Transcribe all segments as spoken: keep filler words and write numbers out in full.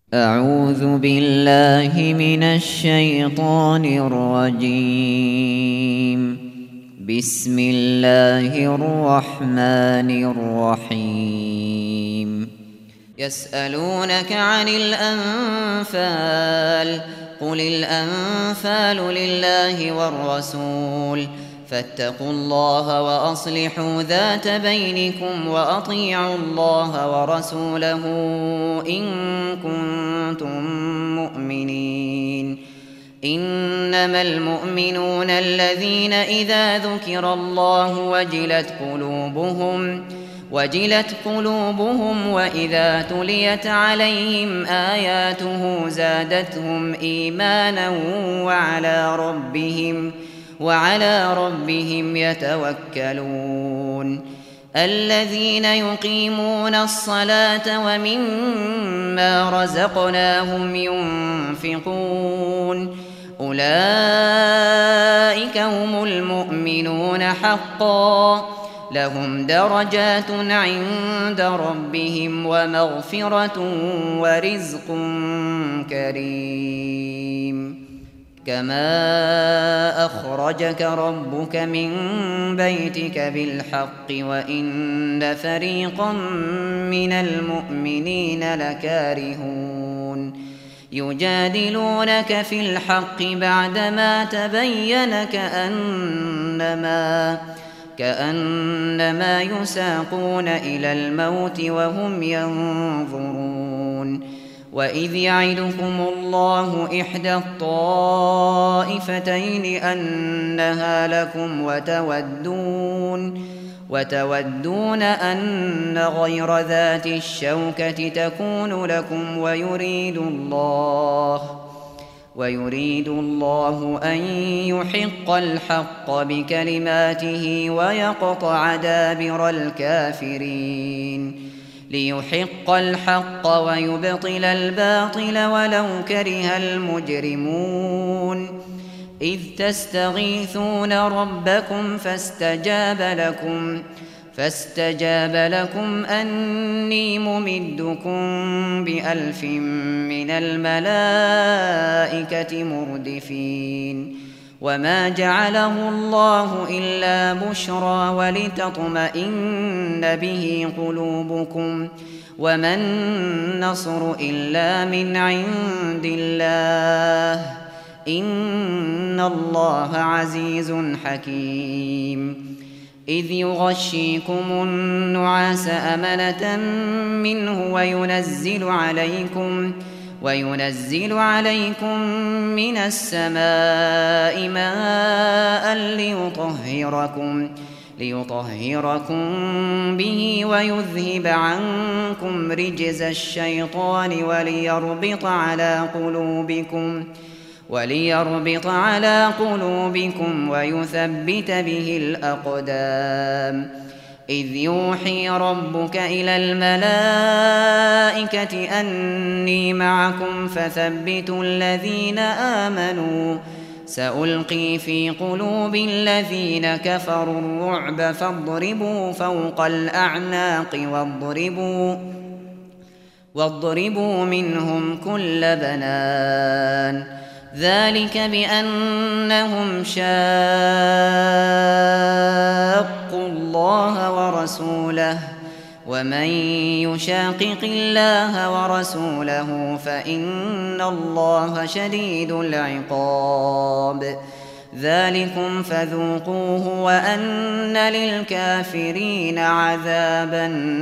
أعوذ بالله من الشيطان الرجيم. بسم الله الرحمن الرحيم. يسألونك عن الأنفال قل الأنفال لله والرسول فاتقوا الله وأصلحوا ذات بينكم وأطيعوا الله ورسوله إن كنتم مؤمنين. إنما المؤمنون الذين إذا ذكر الله وجلت قلوبهم وجلت قلوبهم وإذا تليت عليهم آياته زادتهم إيمانا وعلى ربهم وعلى ربهم يتوكلون. الذين يقيمون الصلاة ومما رزقناهم ينفقون أولئك هم المؤمنون حقا لهم درجات عند ربهم ومغفرة ورزق كريم. كما أخرجك ربك من بيتك بالحق وإن فريقا من المؤمنين لكارهون يجادلونك في الحق بعدما تبين كأنما كأنما يساقون إلى الموت وهم ينظرون. وإذ يعدكم الله إحدى الطائفتين أنها لكم وتودون وتودون أن غير ذات الشوكة تكون لكم ويريد الله ويريد الله أن يحق الحق بكلماته ويقطع دابر الكافرين ليحق الحق ويبطل الباطل ولو كره المجرمون. إذ تستغيثون ربكم فاستجاب لكم فاستجاب لكم أني ممدكم بألف من الملائكة مردفين. وما جعله الله إلا بشرى ولتطمئن به قلوبكم وما النصر إلا من عند الله إن الله عزيز حكيم. إذ يغشيكم النعاس أمنة منه وينزل عليكم وينزل عليكم من السماء ماء ليطهركم ليطهركم به ويذهب عنكم رجز الشيطان وليربط على قلوبكم وليربط على قلوبكم ويثبت به الأقدام. إذ يوحي ربك إلى الملائكة أني معكم فثبتوا الذين آمنوا سألقي في قلوب الذين كفروا الرعب فاضربوا فوق الأعناق واضربوا واضربوا منهم كل بنان. ذلك بأنهم شاقوا الله ورسوله ومن يشاقق الله ورسوله فإن الله شديد العقاب. ذلكم فذوقوه وأن للكافرين عذاب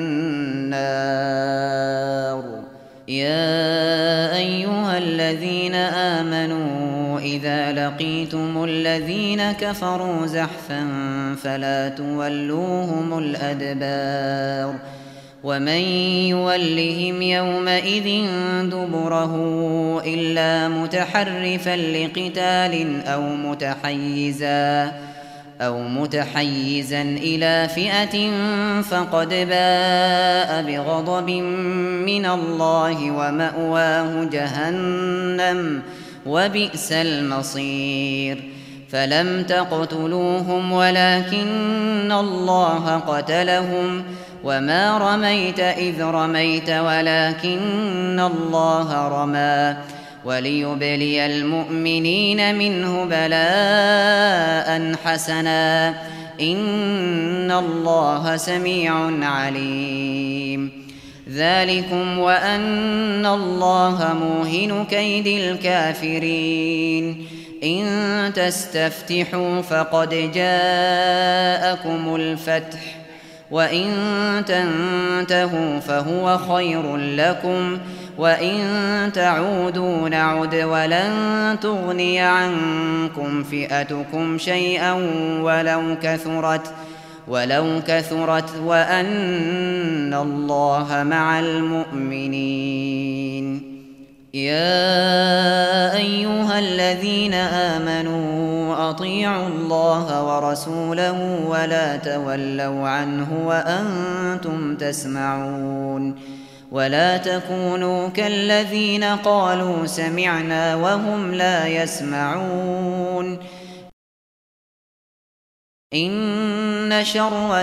النار. يا أيها الذين آمنوا إذا لقيتم الذين كفروا زحفا فلا تولوهم الأدبار. ومن يولهم يومئذ دبره إلا متحرفا لقتال أو متحيزا أو متحيزا إلى فئة فقد باء بغضب من الله ومأواه جهنم وبئس المصير. فلم تقتلوهم ولكن الله قتلهم وما رميت إذ رميت ولكن الله رمى وليبلي المؤمنين منه بلاء حسنا إن الله سميع عليم ذلكم وأن الله موهن كيد الكافرين إن تستفتحوا فقد جاءكم الفتح وإن تنتهوا فهو خير لكم وإن تعودوا نعد ولن تغني عنكم فئتكم شيئا ولو كثرت ولو كثرت وأن الله مع المؤمنين يا أيها الذين آمنوا أطيعوا الله ورسوله ولا تولوا عنه وأنتم تسمعون ولا تكونوا كالذين قالوا سمعنا وهم لا يسمعون إن شر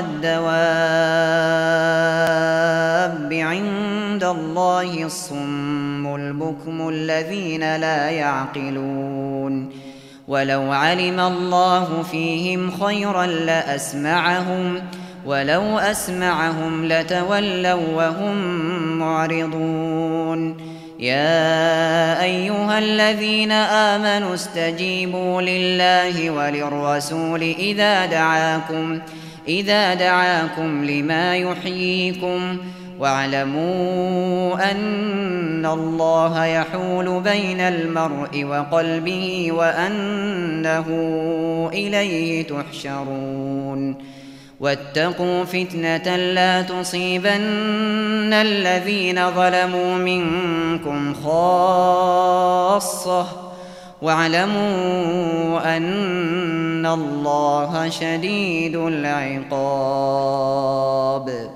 الدواب عند الله الصم البكم الذين لا يعقلون ولو علم الله فيهم خيرا لأسمعهم ولو أسمعهم لتولوا وهم معرضون يا أيها الذين آمنوا استجيبوا لله وللرسول إذا دعاكم إذا دعاكم لما يحييكم واعلموا أن الله يحول بين المرء وقلبه وأنه إليه تحشرون واتقوا فتنة لا تصيبن الذين ظلموا منكم خاصة واعلموا أن الله شديد العقاب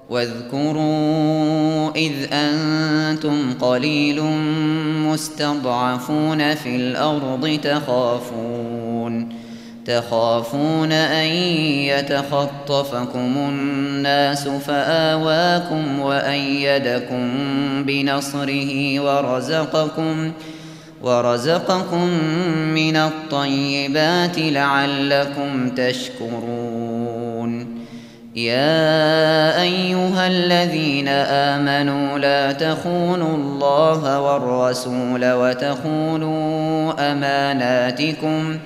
واذكروا إذ أنتم قليل مستضعفون في الأرض تخافون تخافون أن يتخطفكم الناس فآواكم وأيدكم بنصره ورزقكم ورزقكم من الطيبات لعلكم تشكرون يا أيها الذين آمنوا لا تخونوا الله والرسول وتخونوا أماناتكم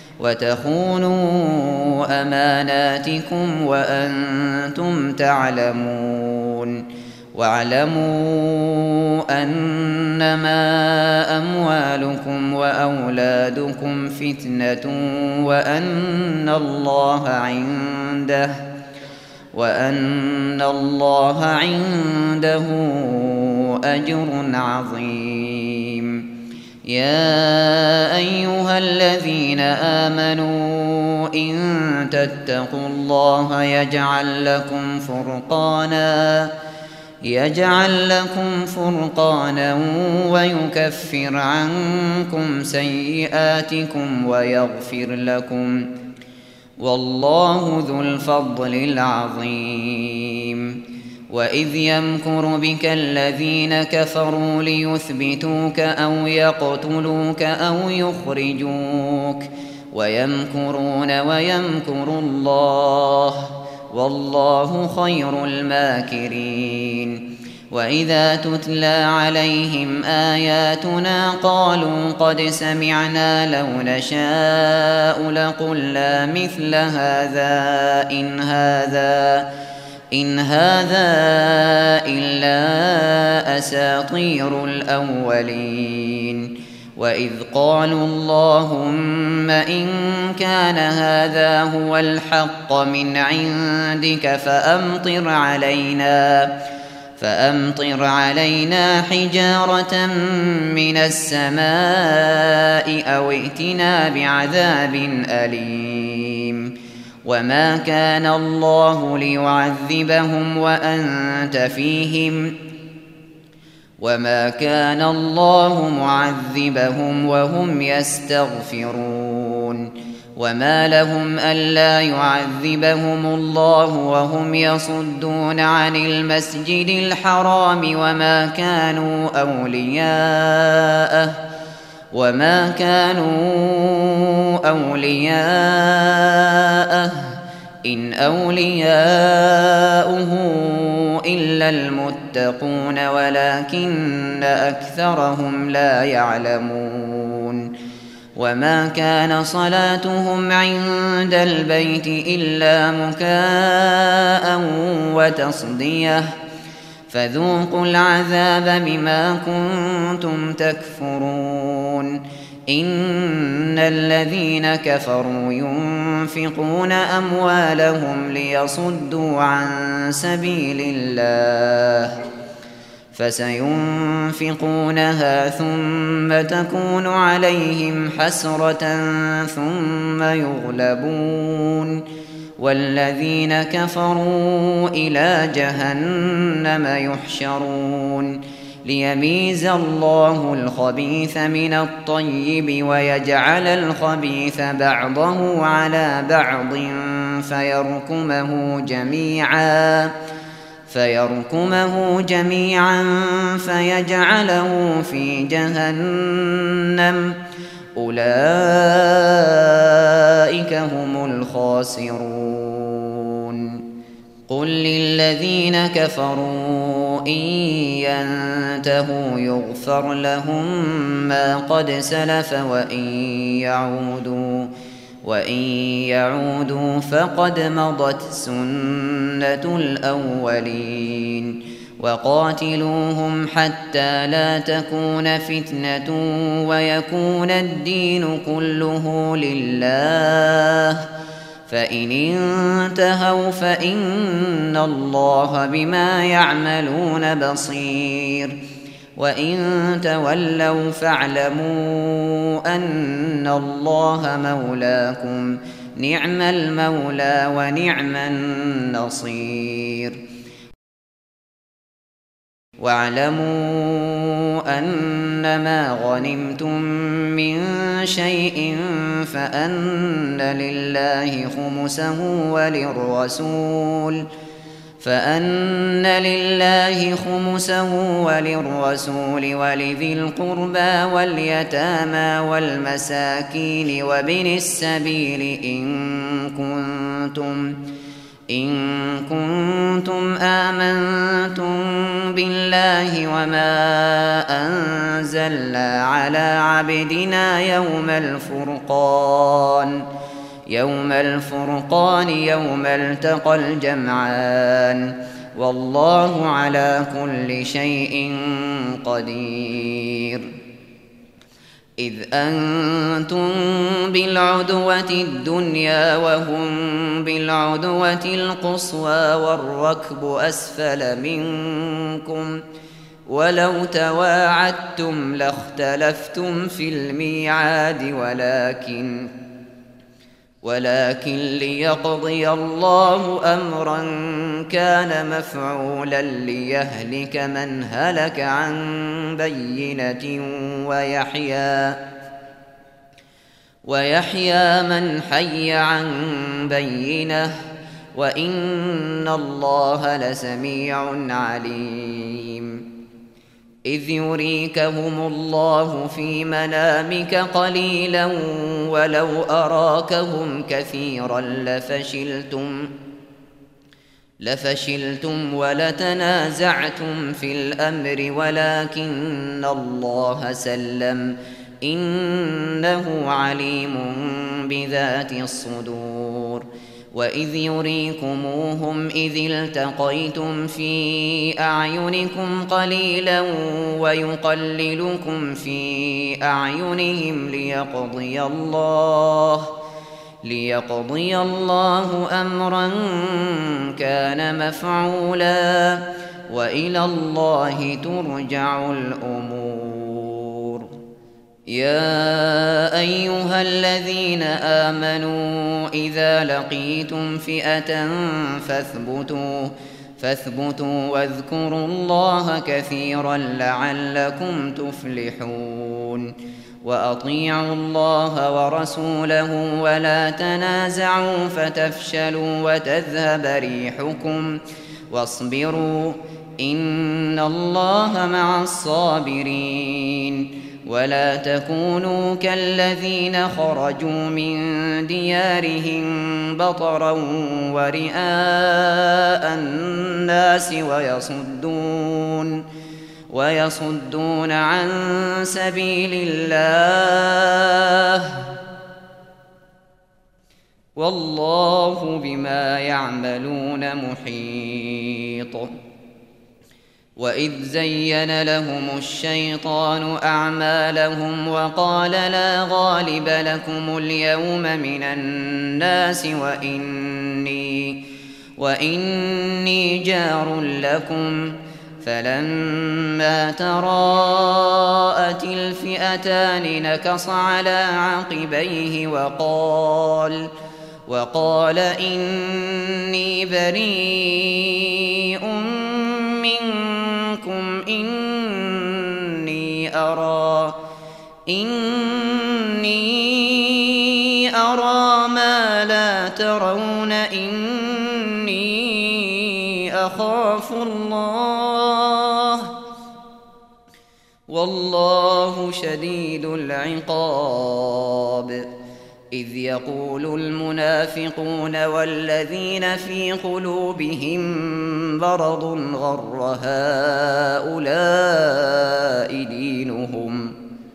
وتخونوا أماناتكم وأنتم تعلمون واعلموا أنما أموالكم وأولادكم فتنة وأن الله عنده وأن الله عنده أجر عظيم يا أيها الذين آمنوا إن تتقوا الله يجعل لكم فرقانا يجعل لكم فرقانا ويكفر عنكم سيئاتكم ويغفر لكم والله ذو الفضل العظيم وإذ يمكر بك الذين كفروا ليثبتوك أو يقتلوك أو يخرجوك ويمكرون ويمكر الله والله خير الماكرين وإذا تتلى عليهم آياتنا قالوا قد سمعنا لو نشاء لقلنا مثل هذا إن هذا إن هذا إلا أساطير الأولين وإذ قالوا اللهم إن كان هذا هو الحق من عندك فأمطر علينا فأمطر علينا حجارة من السماء أو ائتنا بعذاب أليم وما كان الله ليعذبهم وأنت فيهم وما كان الله معذبهم وهم يستغفرون وما لهم ألا يعذبهم الله وهم يصدون عن المسجد الحرام وما كانوا أولياءه وما كانوا أولياءه إن أولياؤه إلا المتقون ولكن أكثرهم لا يعلمون وما كان صلاتهم عند البيت إلا مكاء وتصدية فذوقوا العذاب بما كنتم تكفرون إن الذين كفروا ينفقون أموالهم ليصدوا عن سبيل الله فسينفقونها ثم تكون عليهم حسرة ثم يغلبون والذين كفروا إلى جهنم يحشرون ليميز الله الخبيث من الطيب ويجعل الخبيث بعضه على بعض فيركمه جميعا فيركمه جميعا فيجعله في جهنم أولئك هم الخاسرون قل للذين كفروا إن ينتهوا يغفر لهم ما قد سلف وإن يعودوا وإن يعودوا فقد مضت سنة الأولين وقاتلوهم حتى لا تكون فتنة ويكون الدين كله لله فإن انتهوا فإن الله بما يعملون بصير وإن تولوا فاعلموا أن الله مولاكم نعم المولى ونعم النصير واعلموا أنما غنمتم من شيء فأن لله خمسه وللرسول فأن لله خمسه وللرسول ولذي القربى واليتامى والمساكين وابن السبيل إن كنتم إن كنتم آمنتم بالله وما أنزلنا على عبدنا يوم الفرقان يوم الفرقان يوم التقى الجمعان والله على كل شيء قدير إذ أنتم بالعدوة الدنيا وهم بالعدوة القصوى والركب أسفل منكم ولو تواعدتم لاختلفتم في الميعاد ولكن ولكن ليقضي الله أمرا كان مفعولا ليهلك من هلك عن بينة ويحيى ويحيى من حي عن بينة وإن الله لسميع عليم إذ يريكهم الله في منامك قليلا ولو أراكهم كثيرا لفشلتم لفشلتم ولتنازعتم في الأمر ولكن الله سلم إنه عليم بذات الصدور وإذ يريكموهم إذ التقيتم في أعينكم قليلا ويقللكم في أعينهم ليقضي الله ليقضي الله أمرا كان مفعولا وإلى الله ترجع الأمور يا أيها الذين آمنوا إذا لقيتم فئة فاثبتوا فاثبتوا واذكروا الله كثيرا لعلكم تفلحون وأطيعوا الله ورسوله ولا تنازعوا فتفشلوا وتذهب ريحكم واصبروا إن الله مع الصابرين ولا تكونوا كالذين خرجوا من ديارهم بطرا ورئاء الناس ويصدون ويصدون عن سبيل الله والله بما يعملون محيط. وإذ زين لهم الشيطان أعمالهم وقال لا غالب لكم اليوم من الناس وإني, وإني جار لكم فلما تراءت الفئتان نكص على عقبيه وقال وقال إني بريء منكم إني أرى إني أرى ما لا ترون إني أخاف الله والله شديد العقاب. إذ يقول المنافقون والذين في قلوبهم مرض غر هؤلاء دينهم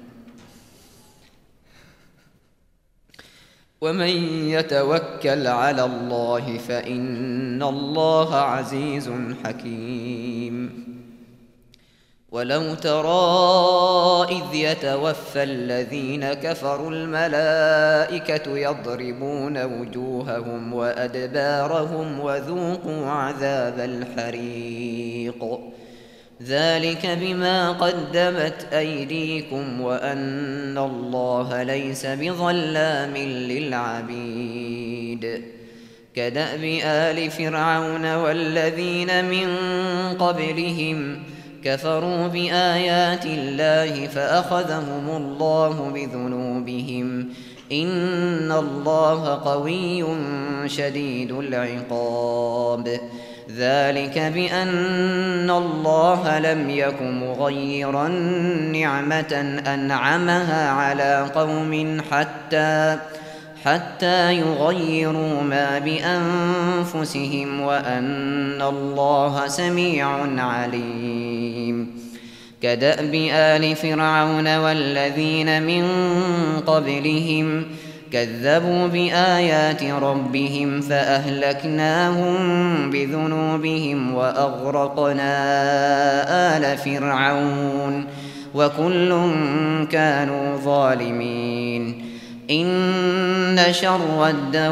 ومن يتوكل على الله فإن الله عزيز حكيم. ولو ترى إذ يتوفى الذين كفروا الملائكة يضربون وجوههم وأدبارهم وذوقوا عذاب الحريق ذلك بما قدمت أيديكم وأن الله ليس بظلام للعبيد. كدأب آل فرعون والذين من قبلهم كفروا بآيات الله فأخذهم الله بذنوبهم إن الله قوي شديد العقاب. ذلك بأن الله لم يك مغيرا نعمة أنعمها على قوم حتى حتى يغيروا ما بأنفسهم وأن الله سميع عليم. كدأب آل فرعون والذين من قبلهم كذبوا بآيات ربهم فأهلكناهم بذنوبهم وأغرقنا آل فرعون وكل كانوا ظالمين. إن شر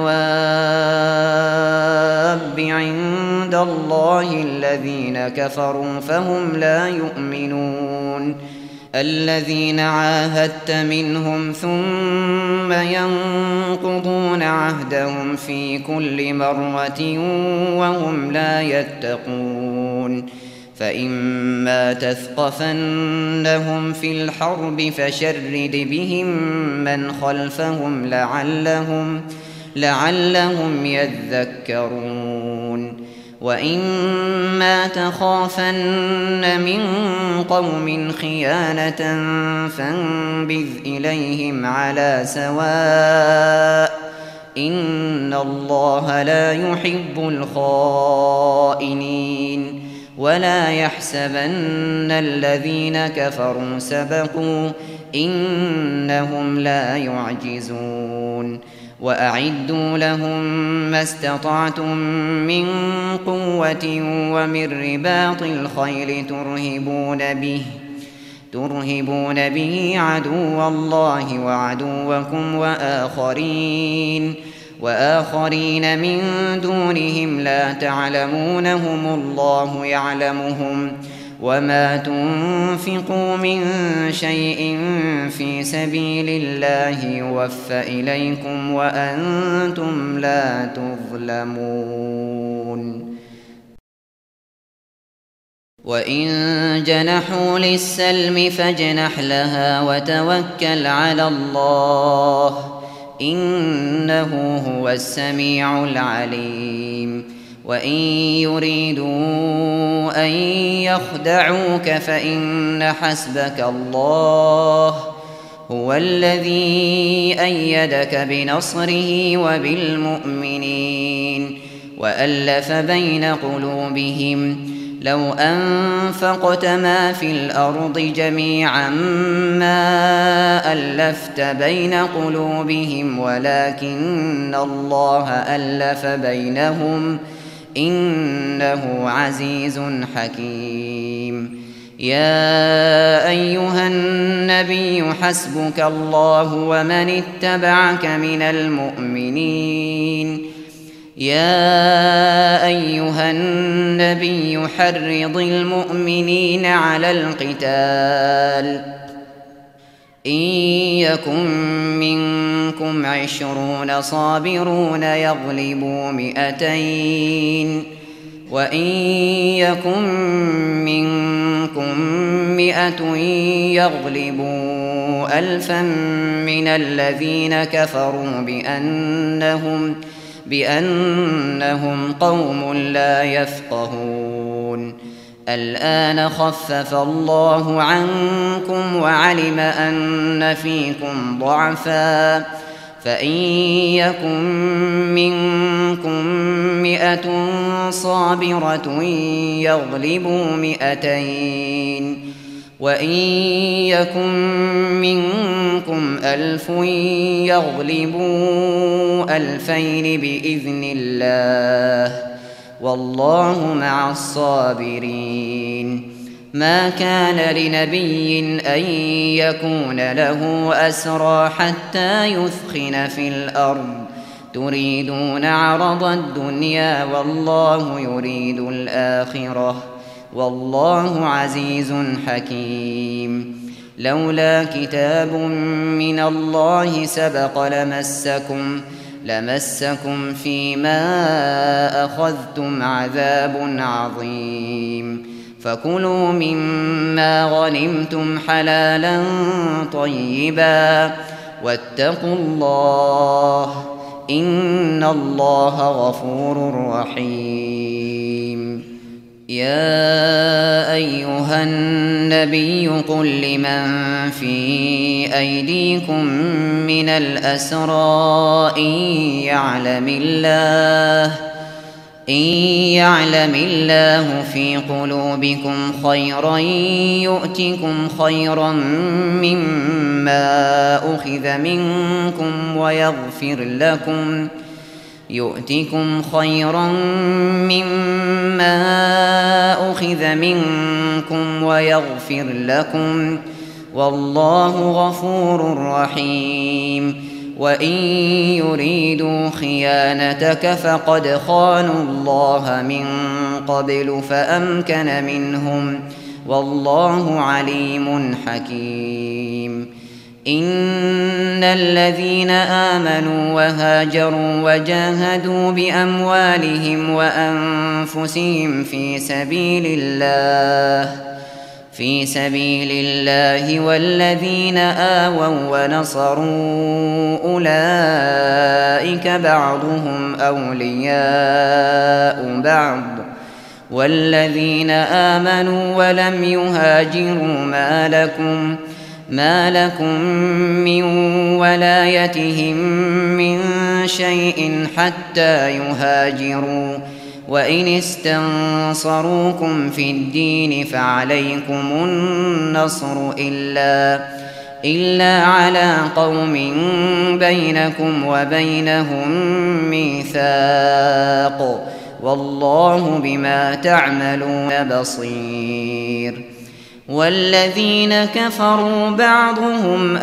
الدواب عند الله الذين كفروا فهم لا يؤمنون. الذين عاهدت منهم ثم ينقضون عهدهم في كل مرة وهم لا يتقون. فإما تثقفنهم في الحرب فشرد بهم من خلفهم لعلهم, لعلهم يذكرون. وإما تخافن من قوم خيانة فانبذ إليهم على سواء إن الله لا يحب الخائنين. ولا يحسبن الذين كفروا سبقوا إنهم لا يعجزون. وأعدوا لهم ما استطعتم من قوة ومن رباط الخيل ترهبون به ترهبون به عدو الله وعدوكم وآخرين وآخرين من دونهم لا تعلمونهم الله يعلمهم. وما تنفقوا من شيء في سبيل الله يوفى إليكم وأنتم لا تظلمون. وإن جنحوا للسلم فاجنح لها وتوكل على الله إنه هو السميع العليم وإن يريدوا أن يخدعوك فإن حسبك الله هو الذي أيدك بنصره وبالمؤمنين وألف بين قلوبهم لو أنفقت ما في الأرض جميعا ما ألفت بين قلوبهم ولكن الله ألف بينهم إنه عزيز حكيم يا أيها النبي حسبك الله ومن اتبعك من المؤمنين يا أيها النبي حرض المؤمنين على القتال إن يكن منكم عشرون صابرون يغلبوا مئتين وإن يكن منكم مئة يغلبوا ألفا من الذين كفروا بأنهم بأنهم قوم لا يفقهون الآن خفف الله عنكم وعلم أن فيكم ضعفا فإن يكن منكم مئة صابرة يغلبوا مئتين وإن يكن منكم ألف يغلبوا ألفين بإذن الله والله مع الصابرين ما كان لنبي أن يكون له أسرى حتى يثخن في الأرض تريدون عرض الدنيا والله يريد الآخرة والله عزيز حكيم لولا كتاب من الله سبق لمسكم لمسكم فيما أخذتم عذاب عظيم فكلوا مما غنمتم حلالا طيبا واتقوا الله إن الله غفور رحيم يا أيها النبي قل لمن في أيديكم من الأسرى إن يعلم الله إن يعلم الله في قلوبكم خيرا يؤتكم خيرا مما أخذ منكم ويغفر لكم يؤتكم خيرا مما أخذ منكم ويغفر لكم والله غفور رحيم وإن يريدوا خيانتك فقد خانوا الله من قبل فأمكن منهم والله عليم حكيم إن الذين آمنوا وهاجروا وجاهدوا بأموالهم وأنفسهم في سبيل الله في سبيل الله والذين آووا ونصروا أولئك بعضهم أولياء بعض والذين آمنوا ولم يهاجروا ما لكم ما لكم من ولايتهم من شيء حتى يهاجروا وإن استنصروكم في الدين فعليكم النصر إلا إلا على قوم بينكم وبينهم ميثاق والله بما تعملون بصير والذين كفروا بعضهم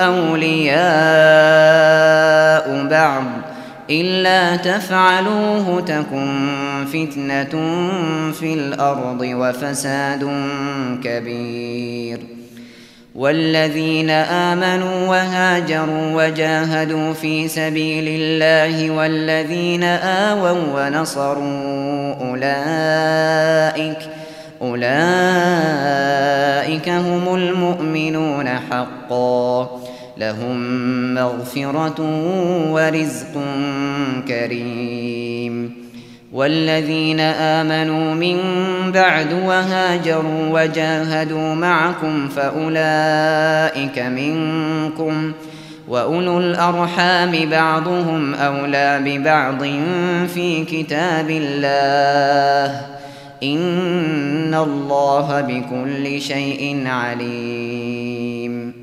أولياء بعض إلا تفعلوه تكن فتنة في الأرض وفساد كبير والذين آمنوا وهاجروا وجاهدوا في سبيل الله والذين آووا ونصروا أولئك أولئك هم المؤمنون حقا لهم مغفرة ورزق كريم. والذين آمنوا من بعد وهاجروا وجاهدوا معكم فأولئك منكم وأولو الأرحام بعضهم أولى ببعض في كتاب الله إن الله بكل شيء عليم.